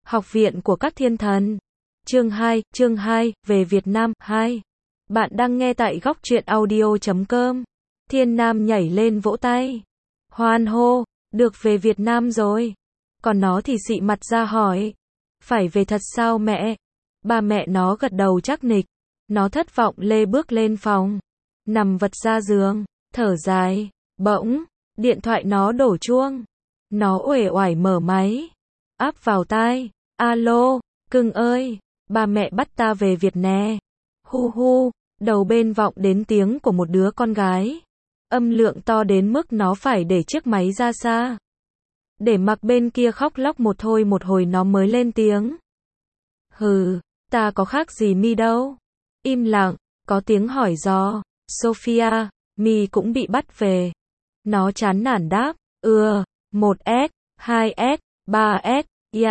Học viện của các thiên thần. Chương 2, về Việt Nam 2. Bạn đang nghe tại góc truyện audio.com. Thiên Nam nhảy lên vỗ tay. Hoan hô, được về Việt Nam rồi. Còn nó thì xị mặt ra hỏi. Phải về thật sao mẹ? Ba mẹ nó gật đầu chắc nịch. Nó thất vọng lê bước lên phòng. Nằm vật ra giường, thở dài. Bỗng, điện thoại nó đổ chuông. Nó uể oải mở máy. Áp vào tai. Alo, cưng ơi, ba mẹ bắt ta về Việt nè. Hu hu, đầu bên vọng đến tiếng của một đứa con gái. Âm lượng to đến mức nó phải để chiếc máy ra xa. Để mặc bên kia khóc lóc một hồi nó mới lên tiếng. Hừ, ta có khác gì mi đâu. Im lặng, có tiếng hỏi dò. Sophia, mi cũng bị bắt về. Nó chán nản đáp. 1S, 2S, 3S,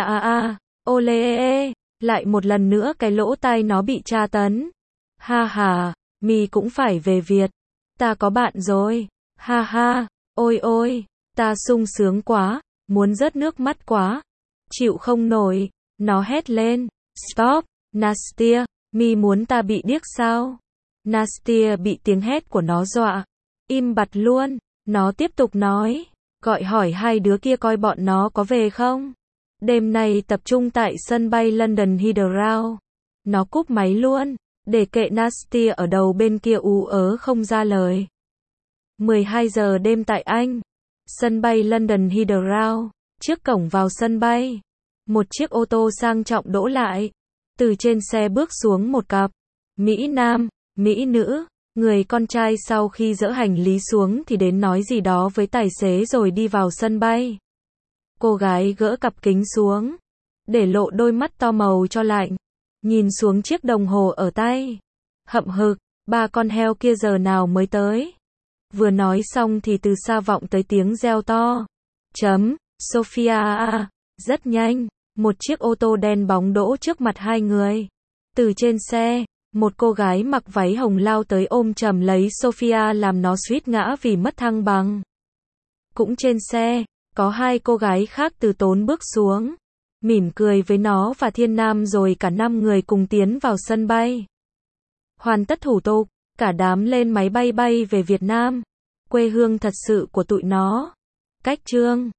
ole. Lại một lần nữa cái lỗ tai nó bị tra tấn. Ha ha, mi cũng phải về Việt. Ta có bạn rồi. Ha ha, ôi, ta sung sướng quá, muốn rớt nước mắt quá. Chịu không nổi, nó hét lên. Stop, Nastia, mi muốn ta bị điếc sao? Nastia bị tiếng hét của nó dọa. Im bặt luôn, nó tiếp tục nói. Gọi hỏi hai đứa kia coi bọn nó có về không? Đêm nay tập trung tại sân bay London Heathrow. Nó cúp máy luôn, để kệ Nastia ở đầu bên kia ú ớ không ra lời. 12 giờ đêm tại Anh. Sân bay London Heathrow. Trước cổng vào sân bay, một chiếc ô tô sang trọng đỗ lại. Từ trên xe bước xuống một cặp Mỹ Nam, Mỹ Nữ. Người con trai sau khi dỡ hành lý xuống thì đến nói gì đó với tài xế rồi đi vào sân bay. Cô gái gỡ cặp kính xuống, để lộ đôi mắt to màu cho lạnh. Nhìn xuống chiếc đồng hồ ở tay. Hậm hực, ba con heo kia giờ nào mới tới? Vừa nói xong thì từ xa vọng tới tiếng reo to. Sophia à, rất nhanh, một chiếc ô tô đen bóng đỗ trước mặt hai người. Từ trên xe, một cô gái mặc váy hồng lao tới ôm chầm lấy Sophia làm nó suýt ngã vì mất thăng bằng. Cũng trên xe, có hai cô gái khác từ tốn bước xuống, mỉm cười với nó và Thiên Nam rồi cả 5 người cùng tiến vào sân bay. Hoàn tất thủ tục, cả đám lên máy bay bay về Việt Nam, quê hương thật sự của tụi nó. Cách chương